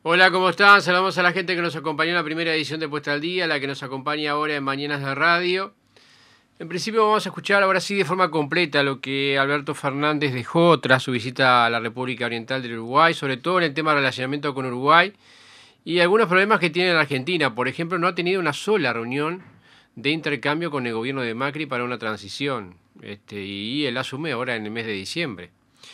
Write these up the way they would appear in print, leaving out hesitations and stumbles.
Hola, ¿cómo están? Saludamos a la gente que nos acompañó en la primera edición de Puesta al Día, la que nos acompaña ahora en Mañanas de Radio. En principio vamos a escuchar ahora sí de forma completa lo que Alberto Fernández dejó tras su visita a la República Oriental del Uruguay, sobre todo en el tema de relacionamiento con Uruguay y algunos problemas que tiene en Argentina. Por ejemplo, no ha tenido una sola reunión de intercambio con el gobierno de Macri para una transición. Y él asume ahora en el mes de diciembre.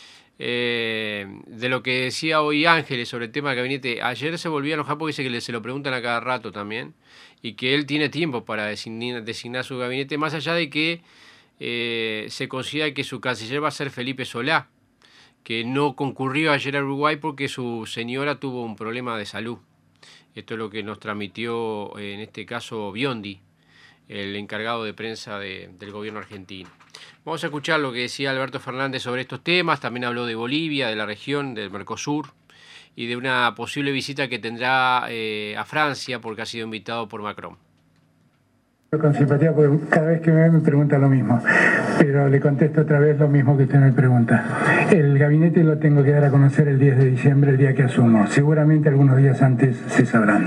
De lo que decía hoy Ángeles sobre el tema del gabinete, ayer se volvió a enojar porque dice que se lo preguntan a cada rato también y que él tiene tiempo para designar su gabinete, más allá de que se considera que su canciller va a ser Felipe Solá, que no concurrió ayer a Uruguay porque su señora tuvo un problema de salud. Esto es lo que nos transmitió en este caso Biondi, el encargado de prensa del gobierno argentino. Vamos a escuchar lo que decía Alberto Fernández sobre estos temas. También habló de Bolivia, de la región, del Mercosur y de una posible visita que tendrá a Francia porque ha sido invitado por Macron. Con simpatía porque cada vez que me pregunta lo mismo, pero le contesto otra vez lo mismo que usted me pregunta. El gabinete lo tengo que dar a conocer el 10 de diciembre, el día que asumo. Seguramente algunos días antes se sabrán.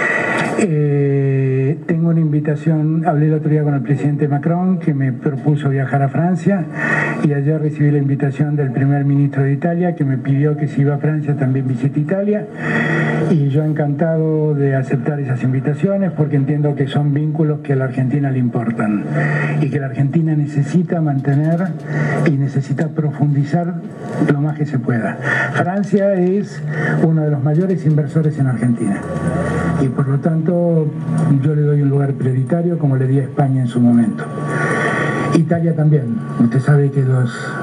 Tengo una invitación, hablé el otro día con el presidente Macron, que me propuso viajar a Francia, y ayer recibí la invitación del primer ministro de Italia, que me pidió que si iba a Francia también visite Italia, y yo encantado de aceptar esas invitaciones, porque entiendo que son vínculos que a la Argentina le importan, y que la Argentina necesita mantener y necesita profundizar lo más que se pueda. Francia es uno de los mayores inversores en Argentina, y por lo tanto yo le doy un lugar prioritario como le di a España en su momento. Italia también. Usted sabe que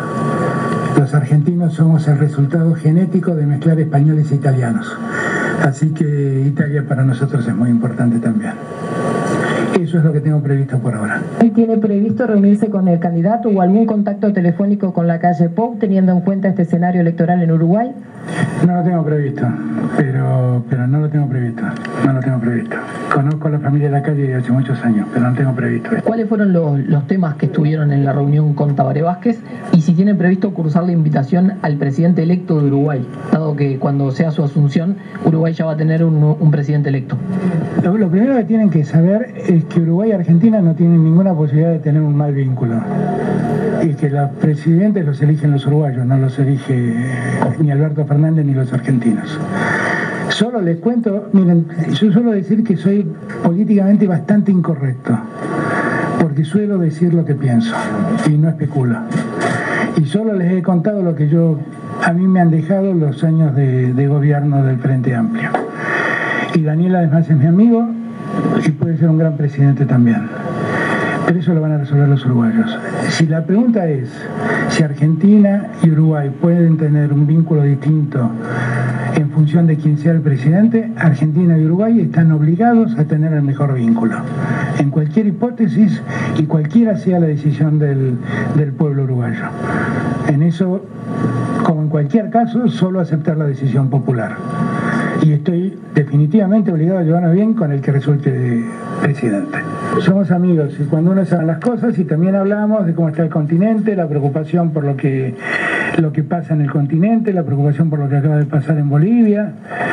los argentinos somos el resultado genético de mezclar españoles e italianos. Así que Italia para nosotros es muy importante también. Eso es lo que tengo previsto por ahora. ¿Él tiene previsto reunirse con el candidato o algún contacto telefónico con la calle Pou, teniendo en cuenta este escenario electoral en Uruguay? No lo tengo previsto, pero no lo tengo previsto. No lo tengo previsto. Conozco a la familia de la calle de hace muchos años, pero no tengo previsto. ¿Cuáles fueron los temas que estuvieron en la reunión con Tabaré Vázquez? Y si tienen previsto cursar la invitación al presidente electo de Uruguay, dado que cuando sea su asunción, Uruguay ya va a tener un presidente electo. Lo primero que tienen que saber es que Uruguay y Argentina no tienen ninguna posibilidad de tener un mal vínculo. Y que los presidentes los eligen los uruguayos, no los elige ni Alberto Fernández ni los argentinos. Solo les cuento, miren, yo suelo decir que soy políticamente bastante incorrecto, porque suelo decir lo que pienso y no especulo. Y solo les he contado lo que a mí me han dejado los años de gobierno del Frente Amplio. Y Daniel además es mi amigo y puede ser un gran presidente también. Pero eso lo van a resolver los uruguayos. Si la pregunta es si Argentina y Uruguay pueden tener un vínculo distinto en función de quién sea el presidente, Argentina y Uruguay están obligados a tener el mejor vínculo. En cualquier hipótesis y cualquiera sea la decisión del pueblo uruguayo. En eso, como en cualquier caso, solo aceptar la decisión popular. Y estoy definitivamente obligado a llevarme bien con el que resulte presidente. Somos amigos y cuando uno sabe las cosas, y también hablamos de cómo está el continente, la preocupación por lo que pasa en el continente, la preocupación por lo que acaba de pasar en Bolivia,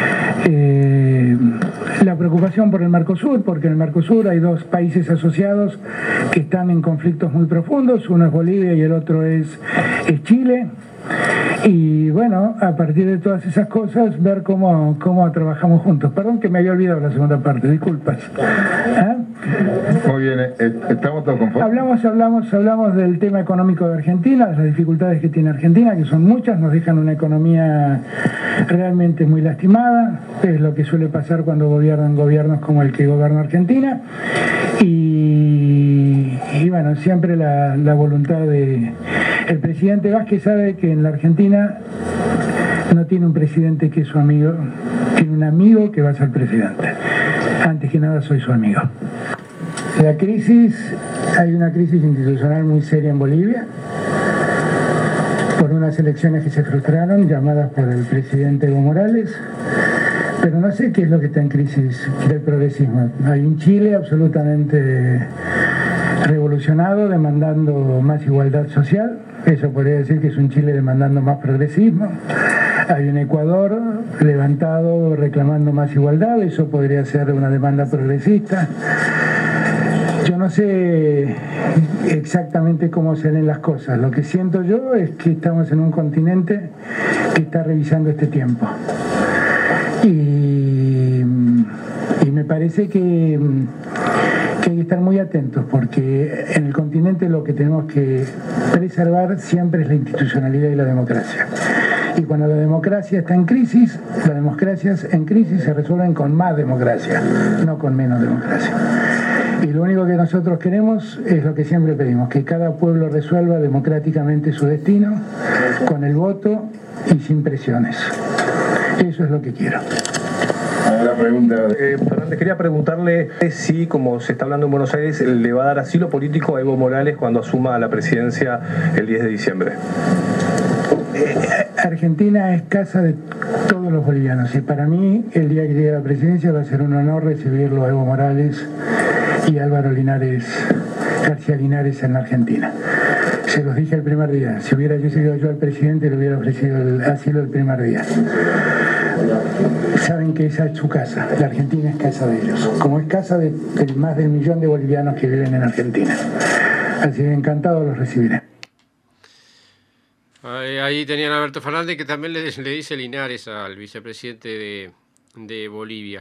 la preocupación por el Mercosur, porque en el Mercosur hay dos países asociados que están en conflictos muy profundos, uno es Bolivia y el otro es Chile. Y bueno, a partir de todas esas cosas, ver cómo trabajamos juntos. Perdón que me había olvidado la segunda parte, disculpas. ¿Ah? Muy bien, estamos todos conformes. Hablamos del tema económico de Argentina, de las dificultades que tiene Argentina, que son muchas, nos dejan una economía realmente muy lastimada, es lo que suele pasar cuando gobiernan gobiernos como el que gobierna Argentina. Y bueno, siempre la voluntad de... El presidente Vázquez sabe que en la Argentina no tiene un presidente que es su amigo, tiene un amigo que va a ser presidente. Antes que nada soy su amigo. Hay una crisis institucional muy seria en Bolivia, por unas elecciones que se frustraron, llamadas por el presidente Evo Morales, pero no sé qué es lo que está en crisis del progresismo. Hay un Chile absolutamente revolucionado, demandando más igualdad social. Eso podría decir que es un Chile demandando más progresismo. Hay un Ecuador levantado reclamando más igualdad, eso podría ser una demanda progresista. Yo no sé exactamente cómo se ven las cosas. Lo que siento yo es que estamos en un continente que está revisando este tiempo. Y me parece que hay que estar muy atentos, porque en el continente lo que tenemos que preservar siempre es la institucionalidad y la democracia. Y cuando la democracia está en crisis, las democracias en crisis se resuelven con más democracia, no con menos democracia. Y lo único que nosotros queremos es lo que siempre pedimos, que cada pueblo resuelva democráticamente su destino, con el voto y sin presiones. Eso es lo que quiero. La pregunta. Fernández, quería preguntarle si, como se está hablando en Buenos Aires, le va a dar asilo político a Evo Morales cuando asuma la presidencia el 10 de diciembre. Argentina es casa de todos los bolivianos y para mí el día que llegue a la presidencia va a ser un honor recibirlo a Evo Morales y Álvaro García Linares en la Argentina. Se los dije el primer día, si hubiera sido yo el presidente le hubiera ofrecido el asilo el primer día. Saben que esa es su casa, la Argentina es casa de ellos, como es casa de más del 1 millón de bolivianos que viven en Argentina. Así que encantado los recibiré. Ahí tenían a Alberto Fernández, que también le dice Linares al vicepresidente de Bolivia.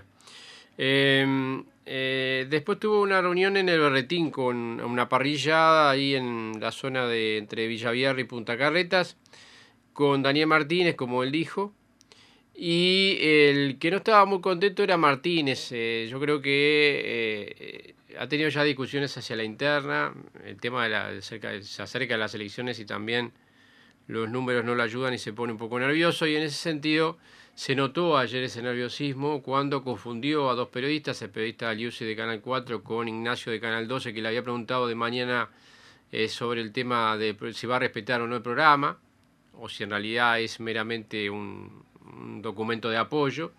Después tuvo una reunión en el Berretín con una parrilla ahí en la zona entre Villavierra y Punta Carretas, con Daniel Martínez, como él dijo. Y el que no estaba muy contento era Martínez. Yo creo que ha tenido ya discusiones hacia la interna. El tema se acerca a las elecciones y también los números no le ayudan y se pone un poco nervioso. Y en ese sentido se notó ayer ese nerviosismo cuando confundió a dos periodistas, el periodista Aliusi de Canal 4 con Ignacio de Canal 12, que le había preguntado de mañana sobre el tema de si va a respetar o no el programa, o si en realidad es meramente un documento de apoyo,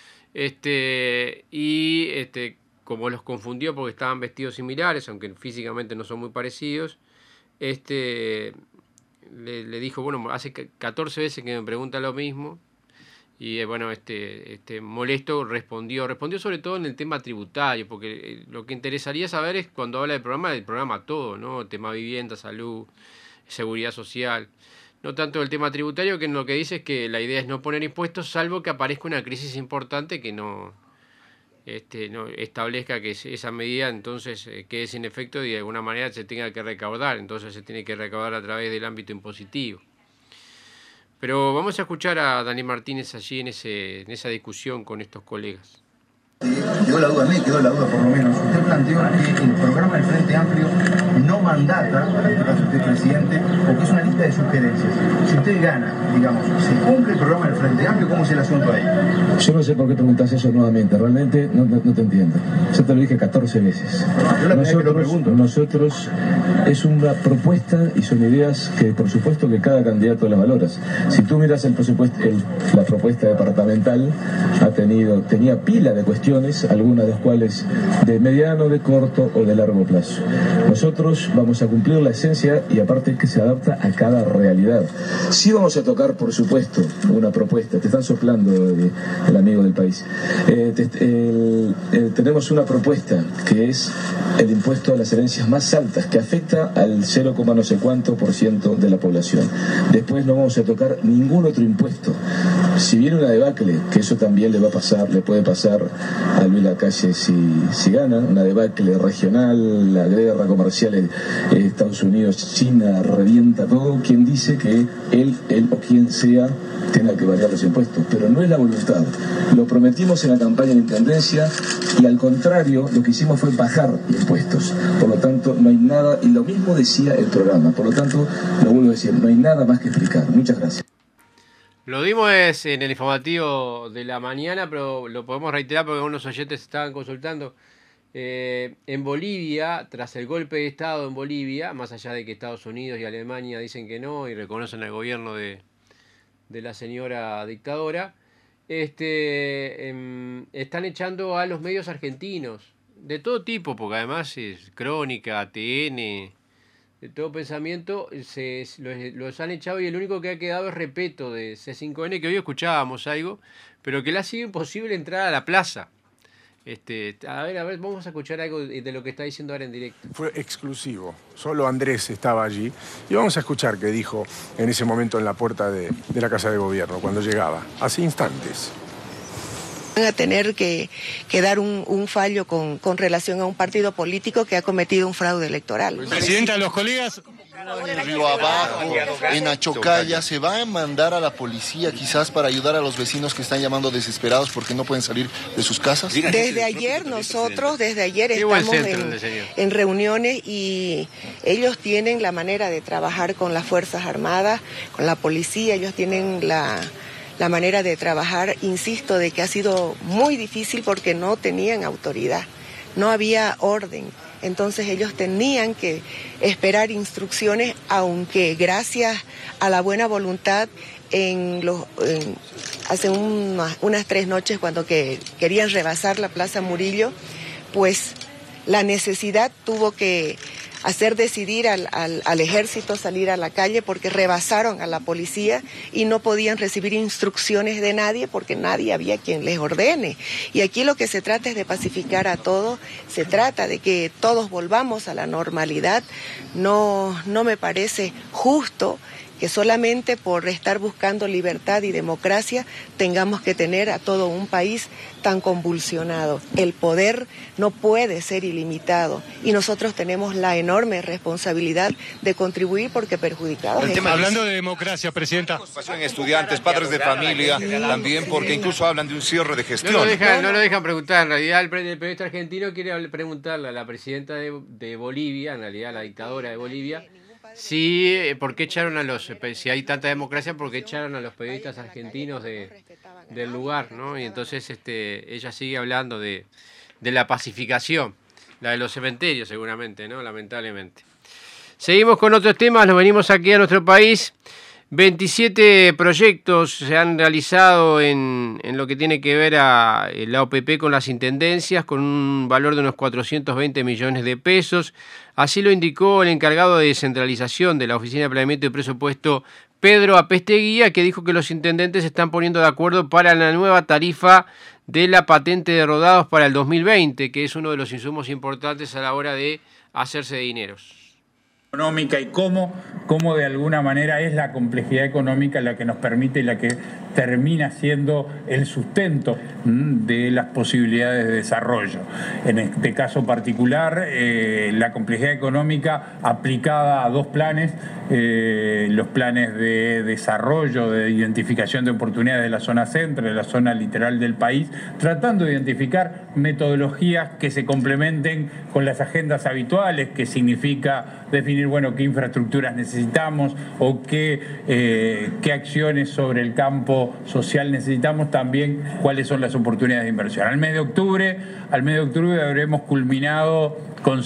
como los confundió porque estaban vestidos similares, aunque físicamente no son muy parecidos, le dijo, bueno, hace 14 veces que me pregunta lo mismo, y bueno, molesto respondió sobre todo en el tema tributario, porque lo que interesaría saber es cuando habla del programa todo, ¿no? El tema vivienda, salud, seguridad social. No tanto el tema tributario, que lo que dice es que la idea es no poner impuestos, salvo que aparezca una crisis importante que no establezca que esa medida entonces quede sin efecto y de alguna manera se tenga que recaudar. Entonces se tiene que recaudar a través del ámbito impositivo. Pero vamos a escuchar a Daniel Martínez allí en esa discusión con estos colegas. Quedó la duda por lo menos. Usted planteó que el programa del Frente Amplio no mandata, en este caso usted presidente, porque es una lista de sugerencias. Si usted gana, digamos, ¿se cumple el programa del Frente Amplio? ¿Cómo es el asunto ahí? Yo no sé por qué preguntas eso nuevamente, realmente no te entiendo. Yo te lo dije 14 veces. Nosotros es una propuesta y son ideas que por supuesto que cada candidato las valora. Si tú miras el presupuesto, la propuesta departamental tenía pila de cuestiones, algunas de las cuales de mediano, de corto o de largo plazo. Nosotros vamos a cumplir la esencia y aparte que se adapta a cada realidad. Sí vamos a tocar, por supuesto, una propuesta. Te están soplando el amigo del país. Tenemos una propuesta que es el impuesto a las herencias más altas, que afecta al 0, no sé cuánto % de la población. Después no vamos a tocar ningún otro impuesto. Si viene una debacle, que eso también le puede pasar a Luis Lacalle si gana, una debacle regional, la guerra comercial Estados Unidos, China, revienta todo, quien dice que él o quien sea tenga que variar los impuestos, pero no es la voluntad. Lo prometimos en la campaña de intendencia y al contrario, lo que hicimos fue bajar impuestos. Por lo tanto, no hay nada, y lo mismo decía el programa, por lo tanto, lo vuelvo a decir, no hay nada más que explicar. Muchas gracias. Lo dimos en el informativo de la mañana, pero lo podemos reiterar porque algunos oyentes estaban consultando. En Bolivia, tras el golpe de Estado en Bolivia, más allá de que Estados Unidos y Alemania dicen que no y reconocen el gobierno de la señora dictadora, están echando a los medios argentinos, de todo tipo, porque además es Crónica, ATN, de todo pensamiento, los han echado y el único que ha quedado es Repeto de C5N, que hoy escuchábamos algo, pero que le ha sido imposible entrar a la plaza. A ver, vamos a escuchar algo de lo que está diciendo ahora en directo. Fue exclusivo, solo Andrés estaba allí y vamos a escuchar qué dijo en ese momento en la puerta de la Casa de Gobierno, cuando llegaba, hace instantes. Van a tener que dar un fallo con relación a un partido político que ha cometido un fraude electoral. Presidenta, los colegas... Río abajo, en Achocaya, ¿se va a mandar a la policía quizás para ayudar a los vecinos que están llamando desesperados porque no pueden salir de sus casas? Desde ayer estamos en reuniones y ellos tienen la manera de trabajar con las Fuerzas Armadas, con la policía, ellos tienen la manera de trabajar, insisto, de que ha sido muy difícil porque no tenían autoridad, no había orden. Entonces ellos tenían que esperar instrucciones, aunque gracias a la buena voluntad hace unas 3 noches cuando querían rebasar la Plaza Murillo, pues la necesidad tuvo que hacer decidir al ejército salir a la calle porque rebasaron a la policía y no podían recibir instrucciones de nadie porque nadie había quien les ordene. Y aquí lo que se trata es de pacificar a todos, se trata de que todos volvamos a la normalidad. No me parece justo que solamente por estar buscando libertad y democracia tengamos que tener a todo un país tan convulsionado. El poder no puede ser ilimitado y nosotros tenemos la enorme responsabilidad de contribuir porque perjudicados. Hablando de democracia, Presidenta. Pasó en estudiantes, padres de familia, también porque incluso hablan de un cierre de gestión. No lo dejan preguntar. En realidad el periodista argentino quiere preguntarle a la presidenta de Bolivia, en realidad la dictadora de Bolivia, sí, ¿por qué echaron si hay tanta democracia, por qué echaron a los periodistas argentinos del lugar, ¿no? Y entonces ella sigue hablando de la pacificación, la de los cementerios seguramente, ¿no? Lamentablemente. Seguimos con otros temas, nos venimos aquí a nuestro país. 27 proyectos se han realizado en lo que tiene que ver a la OPP con las intendencias, con un valor de unos 420 millones de pesos. Así lo indicó el encargado de descentralización de la Oficina de Planeamiento y Presupuesto, Pedro Apesteguía, que dijo que los intendentes se están poniendo de acuerdo para la nueva tarifa de la patente de rodados para el 2020, que es uno de los insumos importantes a la hora de hacerse de dineros. Económica y cómo de alguna manera es la complejidad económica la que nos permite y la que termina siendo el sustento de las posibilidades de desarrollo. En este caso particular, la complejidad económica aplicada a 2 planes, los planes de desarrollo, de identificación de oportunidades de la zona centro, de la zona litoral del país, tratando de identificar metodologías que se complementen con las agendas habituales, que significa definir, qué infraestructuras necesitamos o qué acciones sobre el campo social necesitamos, también cuáles son las oportunidades de inversión. Al mes de octubre habremos culminado con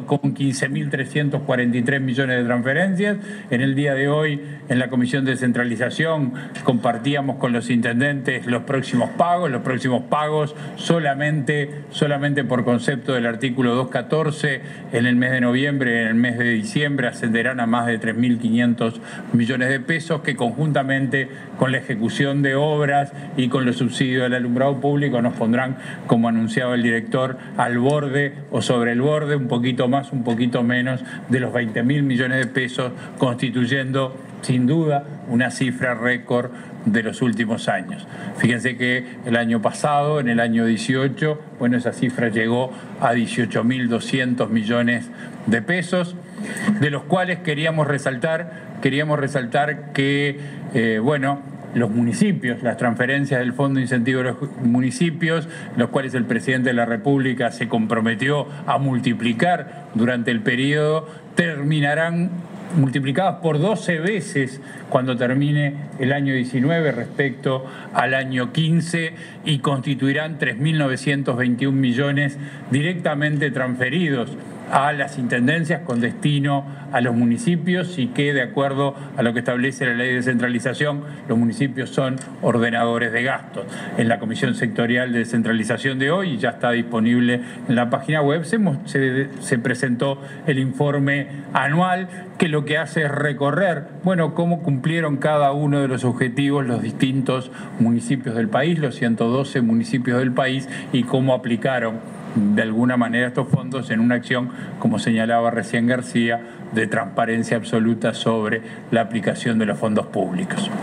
15.343 millones de transferencias. En el día de hoy, en la Comisión de Descentralización, compartíamos con los intendentes los próximos pagos solamente por concepto del artículo 214 en el mes de noviembre, en el mes de diciembre ascenderán a más de 3.500 millones de pesos que conjuntamente con la ejecución de obras y con los subsidios del alumbrado público nos pondrán, como anunciaba el director, al borde o sobre el borde, un poquito más, un poquito menos de los 20.000 millones de pesos, constituyendo sin duda una cifra récord de los últimos años. Fíjense que el año pasado, en el año 18, esa cifra llegó a 18.200 millones de pesos, de los cuales queríamos resaltar que, los municipios, las transferencias del Fondo de Incentivo de los municipios, los cuales el presidente de la República se comprometió a multiplicar durante el periodo, terminarán multiplicadas por 12 veces cuando termine el año 19 respecto al año 15 y constituirán 3.921 millones directamente transferidos a las intendencias con destino a los municipios y que, de acuerdo a lo que establece la ley de descentralización, los municipios son ordenadores de gastos. En la Comisión Sectorial de Descentralización de hoy, ya está disponible en la página web, se presentó el informe anual que lo que hace es recorrer, bueno, cómo cumplieron cada uno de los objetivos los distintos municipios del país, los 112 municipios del país, y cómo aplicaron de alguna manera estos fondos en una acción, como señalaba recién García, de transparencia absoluta sobre la aplicación de los fondos públicos.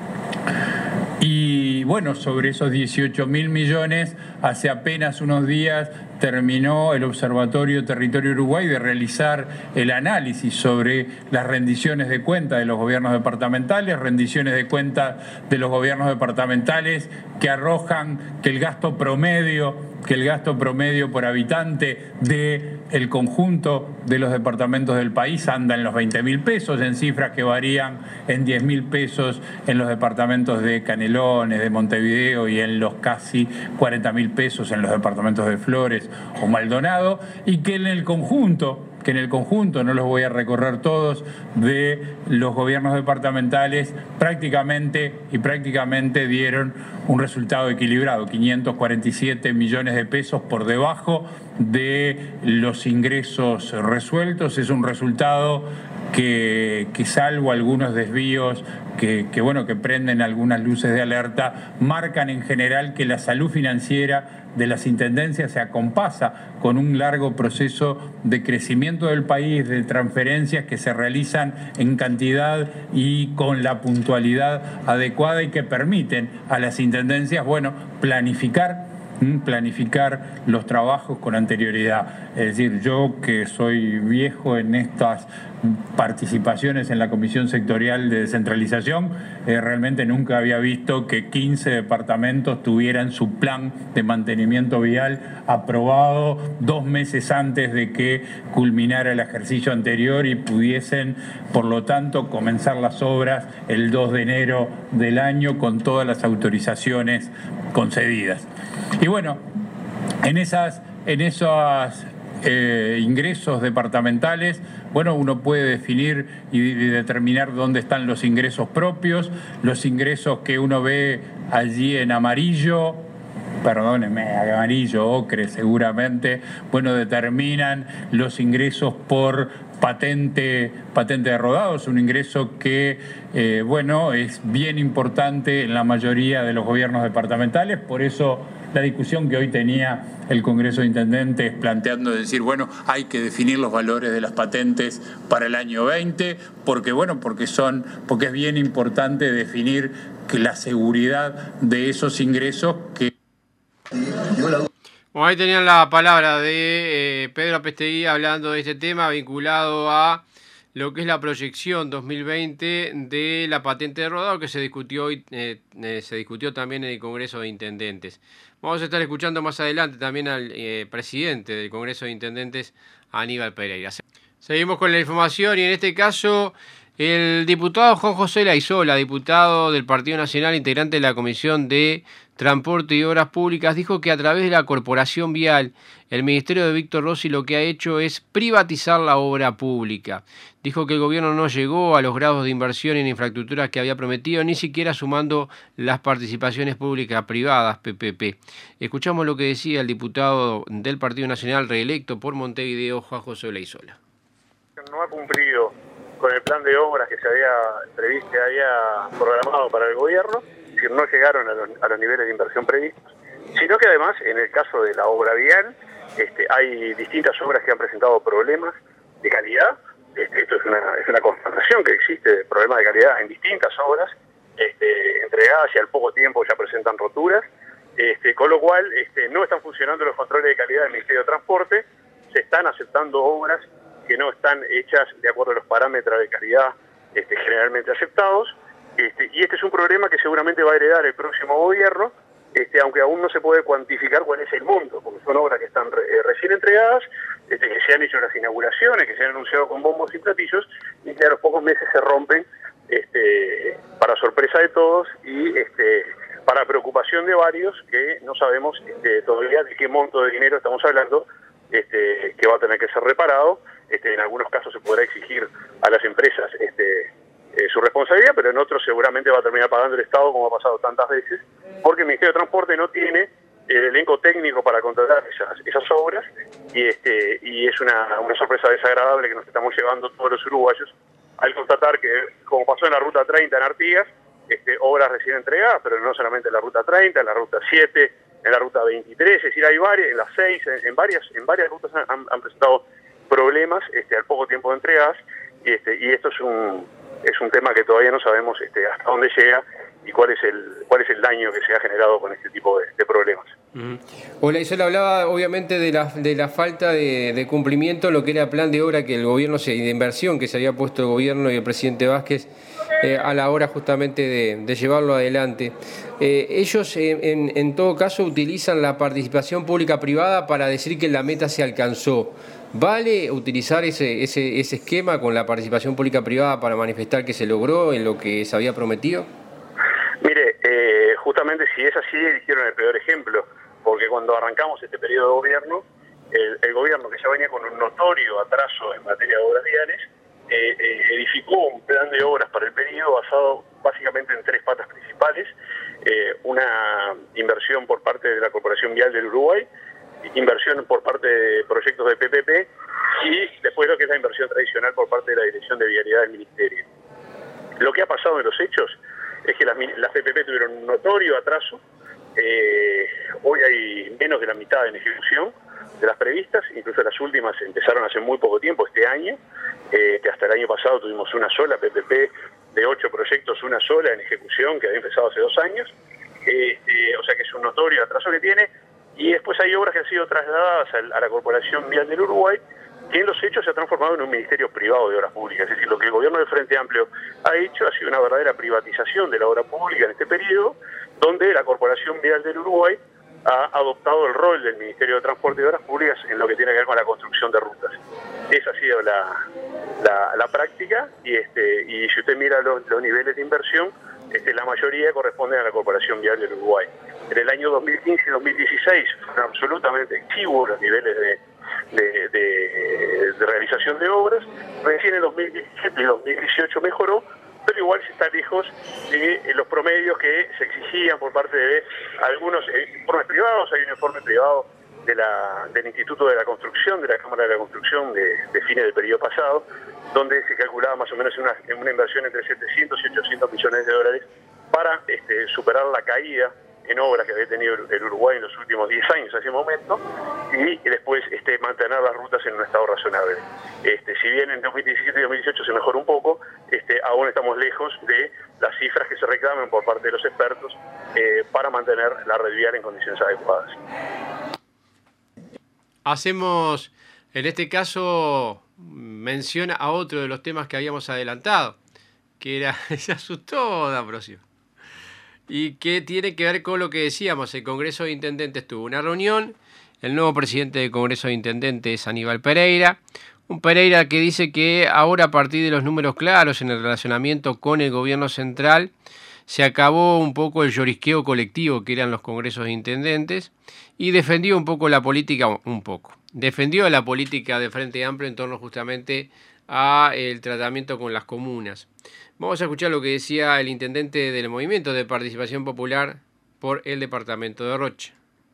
Y bueno, sobre esos 18.000 millones, hace apenas unos días terminó el Observatorio Territorio Uruguay de realizar el análisis sobre las rendiciones de cuenta de los gobiernos departamentales, rendiciones de cuenta de los gobiernos departamentales que arrojan que el gasto promedio por habitante del conjunto de los departamentos del país anda en los 20.000 pesos, en cifras que varían en 10.000 pesos en los departamentos de Canelones, de Montevideo, y en los casi 40.000 pesos en los departamentos de Flores o Maldonado, y que en el conjunto, no los voy a recorrer todos, de los gobiernos departamentales prácticamente dieron un resultado equilibrado, 547 millones de pesos por debajo de los ingresos resueltos. Es un resultado que salvo algunos desvíos que prenden algunas luces de alerta, marcan en general que la salud financiera de las intendencias se acompasa con un largo proceso de crecimiento del país, de transferencias que se realizan en cantidad y con la puntualidad adecuada, y que permiten a las intendencias, planificar los trabajos con anterioridad. Es decir, yo, que soy viejo en estas participaciones en la Comisión Sectorial de Descentralización, realmente nunca había visto que 15 departamentos tuvieran su plan de mantenimiento vial aprobado 2 meses antes de que culminara el ejercicio anterior y pudiesen, por lo tanto, comenzar las obras el 2 de enero del año con todas las autorizaciones concedidas. Y bueno, en esos ingresos departamentales, uno puede definir y determinar dónde están los ingresos propios, los ingresos que uno ve allí en amarillo, amarillo, ocre seguramente, determinan los ingresos por patente de rodados, un ingreso que, es bien importante en la mayoría de los gobiernos departamentales. Por eso la discusión que hoy tenía el Congreso de Intendentes planteando decir, hay que definir los valores de las patentes para el año 20, porque es bien importante definir que la seguridad de esos ingresos que... Bueno, ahí tenían la palabra de Pedro Apestegui hablando de este tema vinculado a lo que es la proyección 2020 de la patente de rodado, que se discutió también en el Congreso de Intendentes. Vamos a estar escuchando más adelante también al presidente del Congreso de Intendentes, Aníbal Pereira. Seguimos con la información, y en este caso el diputado Juan José Laizola, diputado del Partido Nacional, integrante de la Comisión de Transporte y Obras Públicas, dijo que a través de la Corporación Vial, el Ministerio de Víctor Rossi lo que ha hecho es privatizar la obra pública. Dijo que el gobierno no llegó a los grados de inversión en infraestructuras que había prometido, ni siquiera sumando las participaciones públicas privadas, PPP. Escuchamos lo que decía el diputado del Partido Nacional reelecto por Montevideo, Juan José Laizola. No ha cumplido con el plan de obras que se había previsto, que había programado para el gobierno, es decir, no llegaron a los niveles de inversión previstos, sino que además, en el caso de la obra vial, hay distintas obras que han presentado problemas de calidad. Esto es una constatación que existe de problemas de calidad en distintas obras, entregadas y al poco tiempo ya presentan roturas, con lo cual no están funcionando los controles de calidad del Ministerio de Transporte, se están aceptando obras que no están hechas de acuerdo a los parámetros de calidad generalmente aceptados, y este es un problema que seguramente va a heredar el próximo gobierno, aunque aún no se puede cuantificar cuál es el monto, porque son obras que están recién entregadas, que se han hecho las inauguraciones, que se han anunciado con bombos y platillos, y que a los pocos meses se rompen, para sorpresa de todos y para preocupación de varios que no sabemos todavía de qué monto de dinero estamos hablando, que va a tener que ser reparado. En algunos casos se podrá exigir a las empresas su responsabilidad, pero en otros seguramente va a terminar pagando el Estado, como ha pasado tantas veces, porque el Ministerio de Transporte no tiene el elenco técnico para contratar esas obras, y es una sorpresa desagradable que nos estamos llevando todos los uruguayos al constatar que, como pasó en la Ruta 30 en Artigas, obras recién entregadas, pero no solamente en la Ruta 30, en la Ruta 7, en la Ruta 23, es decir, hay varias, en las 6, en varias rutas han presentado problemas al poco tiempo de entregas, y esto es un tema que todavía no sabemos hasta dónde llega y cuál es el daño que se ha generado con este tipo de problemas. Olaizola hablaba obviamente de la falta de cumplimiento en lo que era el plan de obra que el gobierno y de inversión que se había puesto el gobierno y el presidente Vázquez a la hora justamente de llevarlo adelante. Ellos en todo caso utilizan la participación pública-privada para decir que la meta se alcanzó. ¿Vale utilizar ese esquema con la participación pública-privada para manifestar que se logró en lo que se había prometido? Mire, justamente si es así, eligieron el peor ejemplo, porque cuando arrancamos este periodo de gobierno, el gobierno, que ya venía con un notorio atraso en materia de obras viales, edificó un plan de obras para el periodo basado básicamente en 3 patas principales: una inversión por parte de la Corporación Vial del Uruguay, inversión por parte de proyectos de PPP, y después lo que es la inversión tradicional por parte de la Dirección de Vialidad del Ministerio. Lo que ha pasado en los hechos es que las PPP tuvieron un notorio atraso. Hoy hay menos de la mitad en ejecución de las previstas, incluso las últimas empezaron hace muy poco tiempo, este año, que hasta el año pasado tuvimos una sola PPP de 8 proyectos, una sola en ejecución, que había empezado hace 2 años, o sea que es un notorio atraso que tiene. Y después hay obras que han sido trasladadas a la Corporación Vial del Uruguay, que en los hechos se ha transformado en un ministerio privado de obras públicas. Es decir, lo que el gobierno del Frente Amplio ha hecho ha sido una verdadera privatización de la obra pública en este periodo, donde la Corporación Vial del Uruguay ha adoptado el rol del Ministerio de Transporte y Obras Públicas en lo que tiene que ver con la construcción de rutas. Esa ha sido la práctica, y si usted mira los niveles de inversión, la mayoría corresponden a la Corporación Vial del Uruguay. En el año 2015 y 2016 fueron absolutamente exiguos los niveles de realización de obras. Recién en 2017 y 2018 mejoró, pero igual se está lejos de los promedios que se exigían por parte de algunos informes privados. Hay un informe privado del Instituto de la Construcción, de la Cámara de la Construcción, de fines del periodo pasado, donde se calculaba más o menos una inversión entre 700 y 800 millones de dólares para superar la caída en obras que había tenido el Uruguay en los últimos 10 años a ese momento, y después mantener las rutas en un estado razonable. Si bien en 2017 y 2018 se mejoró un poco, aún estamos lejos de las cifras que se reclaman por parte de los expertos para mantener la red vial en condiciones adecuadas. Hacemos, en este caso, mención a otro de los temas que habíamos adelantado, que era, se asustó D'Ambrosio, y que tiene que ver con lo que decíamos. El Congreso de Intendentes tuvo una reunión, el nuevo presidente del Congreso de Intendentes es Aníbal Pereira, un Pereira que dice que ahora, a partir de los números claros en el relacionamiento con el gobierno central, se acabó un poco el llorisqueo colectivo que eran los congresos de intendentes, y defendió un poco la política, defendió la política de Frente Amplio en torno justamente a el tratamiento con las comunas. Vamos a escuchar lo que decía el intendente del Movimiento de Participación Popular por el departamento de Rocha.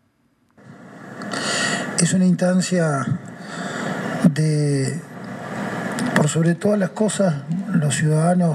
Es una instancia de, por sobre todas las cosas, los ciudadanos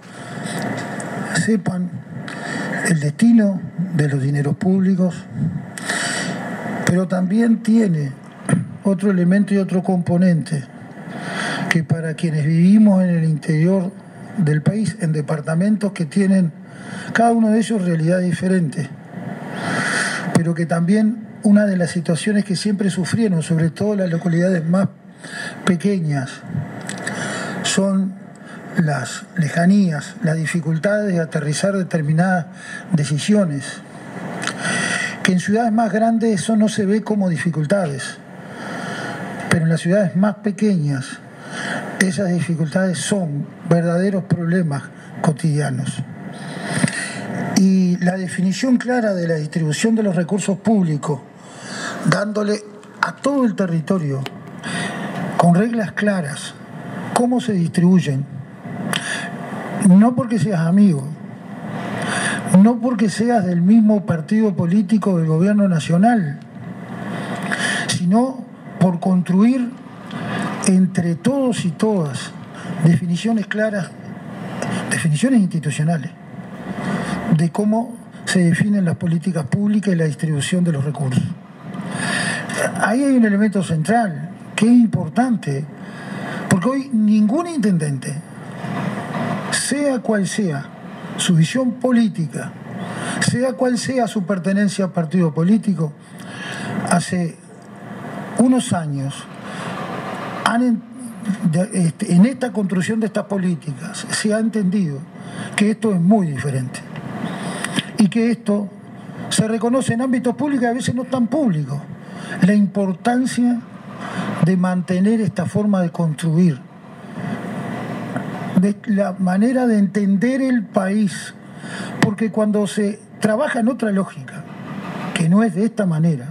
sepan el destino de los dineros públicos, pero también tiene otro elemento y otro componente que para quienes vivimos en el interior del país, en departamentos que tienen cada uno de ellos realidad diferente, pero que también una de las situaciones que siempre sufrieron, sobre todo las localidades más pequeñas, son las lejanías, las dificultades de aterrizar determinadas decisiones, que en ciudades más grandes eso no se ve como dificultades, pero en las ciudades más pequeñas esas dificultades son verdaderos problemas cotidianos. Y la definición clara de la distribución de los recursos públicos, dándole a todo el territorio, con reglas claras, cómo se distribuyen. No porque seas amigo, no porque seas del mismo partido político del gobierno nacional, sino por construir entre todos y todas definiciones claras, definiciones institucionales de cómo se definen las políticas públicas y la distribución de los recursos. Ahí hay un elemento central que es importante, porque hoy ningún intendente, sea cual sea su visión política, sea cual sea su pertenencia a partido político, hace unos años en esta construcción de estas políticas se ha entendido que esto es muy diferente y que esto se reconoce en ámbitos públicos y a veces no tan públicos. La importancia de mantener esta forma de construir, de la manera de entender el país, porque cuando se trabaja en otra lógica, que no es de esta manera,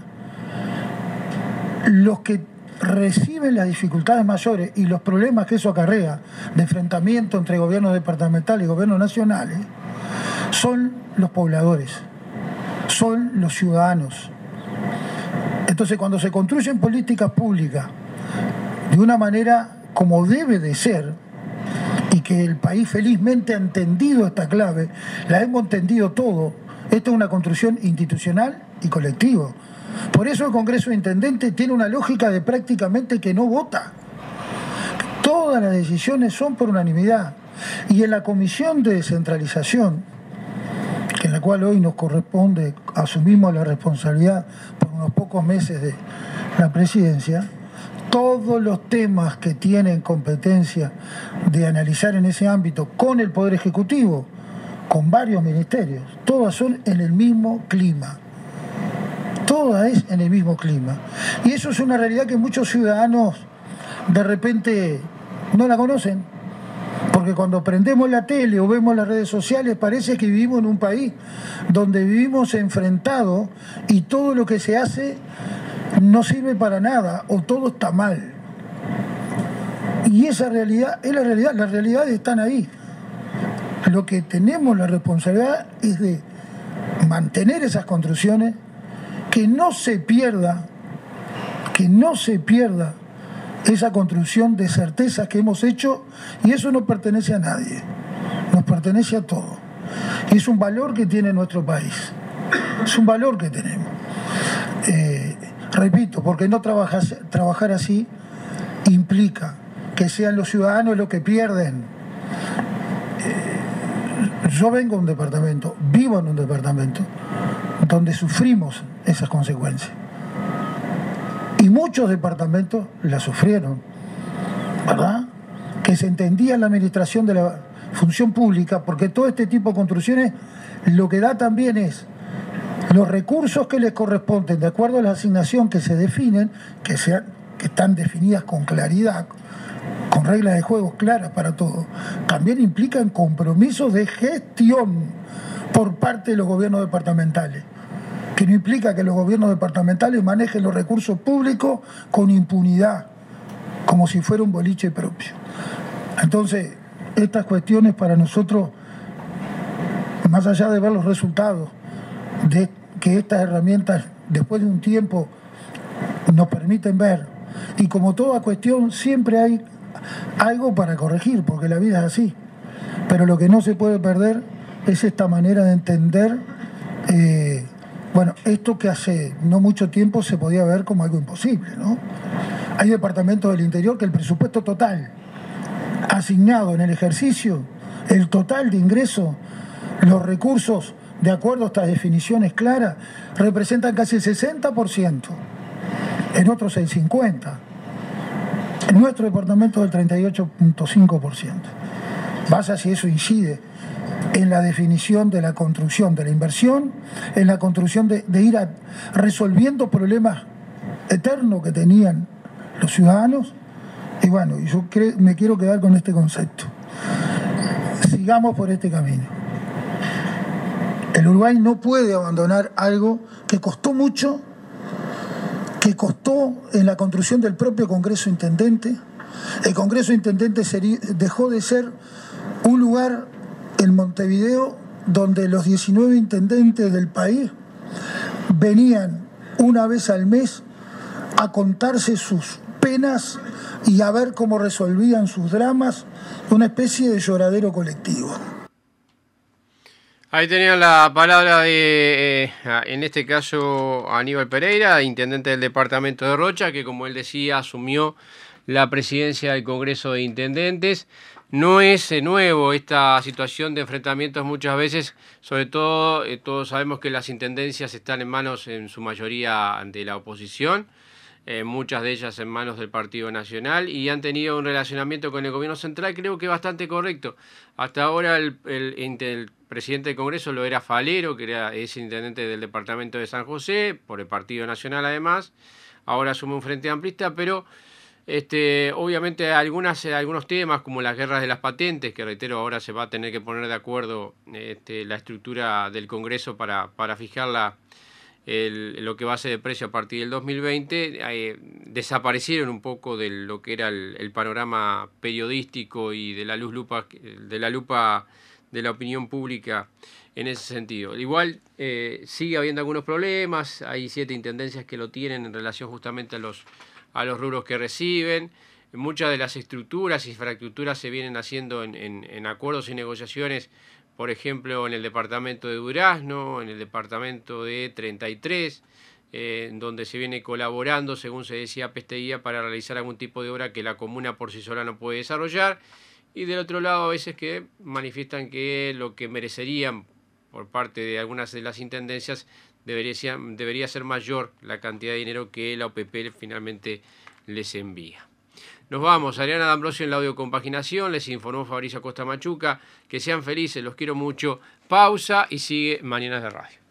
los que reciben las dificultades mayores y los problemas que eso acarrea de enfrentamiento entre gobiernos departamentales y gobiernos nacionales son los pobladores, son los ciudadanos. Entonces, cuando se construyen políticas públicas de una manera como debe de ser, y que el país felizmente ha entendido esta clave, la hemos entendido todo, esto es una construcción institucional y colectiva. Por eso el Congreso de Intendentes tiene una lógica de prácticamente que no vota. Todas las decisiones son por unanimidad. Y en la Comisión de Descentralización, en la cual hoy nos corresponde, asumimos la responsabilidad por unos pocos meses de la presidencia, todos los temas que tienen competencia de analizar en ese ámbito con el Poder Ejecutivo, con varios ministerios, todas son en el mismo clima. Toda es en el mismo clima. Y eso es una realidad que muchos ciudadanos de repente no la conocen. Porque cuando prendemos la tele o vemos las redes sociales parece que vivimos en un país donde vivimos enfrentados y todo lo que se hace no sirve para nada o todo está mal. Y esa realidad es la realidad. Las realidades están ahí. Lo que tenemos la responsabilidad es de mantener esas construcciones, que no se pierda esa construcción de certezas que hemos hecho, y eso no pertenece a nadie, nos pertenece a todos. Y es un valor que tiene nuestro país, es un valor que tenemos. Repito, porque no trabajar así implica que sean los ciudadanos los que pierden. Yo vengo de un departamento, vivo en un departamento donde sufrimos esas consecuencias. Y muchos departamentos las sufrieron, ¿verdad? Que se entendía la administración de la función pública, porque todo este tipo de construcciones lo que da también es los recursos que les corresponden, de acuerdo a la asignación que se definen, que están definidas con claridad, con reglas de juego claras para todos, también implican compromisos de gestión por parte de los gobiernos departamentales, que no implica que los gobiernos departamentales manejen los recursos públicos con impunidad, como si fuera un boliche propio. Entonces, estas cuestiones para nosotros, más allá de ver los resultados, de que estas herramientas, después de un tiempo, nos permiten ver, y como toda cuestión, siempre hay algo para corregir, porque la vida es así. Pero lo que no se puede perder es esta manera de entender esto que hace no mucho tiempo se podía ver como algo imposible, ¿no? Hay departamentos del interior que el presupuesto total asignado en el ejercicio, el total de ingresos, los recursos, de acuerdo a estas definiciones claras, representan casi el 60%, en otros el 50%. En nuestro departamento del 38.5%. Pasa si eso incide en la definición de la construcción de la inversión, en la construcción de ir resolviendo problemas eternos que tenían los ciudadanos. Y bueno, yo me quiero quedar con este concepto. Sigamos por este camino. El Uruguay no puede abandonar algo que costó mucho, que costó en la construcción del propio Congreso Intendente. El Congreso Intendente dejó de ser un lugar en Montevideo donde los 19 intendentes del país venían una vez al mes a contarse sus penas y a ver cómo resolvían sus dramas, una especie de lloradero colectivo. Ahí tenían la palabra de, en este caso, Aníbal Pereira, intendente del departamento de Rocha, que como él decía, asumió la presidencia del Congreso de Intendentes. No es nuevo esta situación de enfrentamientos muchas veces, sobre todo todos sabemos que las intendencias están en manos en su mayoría de la oposición, muchas de ellas en manos del Partido Nacional, y han tenido un relacionamiento con el gobierno central creo que bastante correcto. Hasta ahora el presidente del Congreso lo era Falero, que es intendente del departamento de San José, por el Partido Nacional además, ahora asume un frente amplista, pero obviamente algunos temas como las guerras de las patentes, que reitero ahora se va a tener que poner de acuerdo la estructura del Congreso para fijar lo que va a ser el precio a partir del 2020, desaparecieron un poco de lo que era el panorama periodístico y de la lupa de la opinión pública en ese sentido. Igual sigue habiendo algunos problemas, hay 7 intendencias que lo tienen en relación justamente a los rubros que reciben. Muchas de las estructuras y infraestructuras se vienen haciendo en acuerdos y negociaciones, por ejemplo, en el departamento de Durazno, en el departamento de 33, donde se viene colaborando, según se decía Pesteguía, para realizar algún tipo de obra que la comuna por sí sola no puede desarrollar. Y del otro lado, a veces que manifiestan que lo que merecerían por parte de algunas de las intendencias debería ser mayor la cantidad de dinero que la OPP finalmente les envía. Nos vamos, Adriana D'Ambrosio en la audiocompaginación, les informó Fabricio Acosta Machuca, que sean felices, los quiero mucho, pausa y sigue Mañanas de Radio.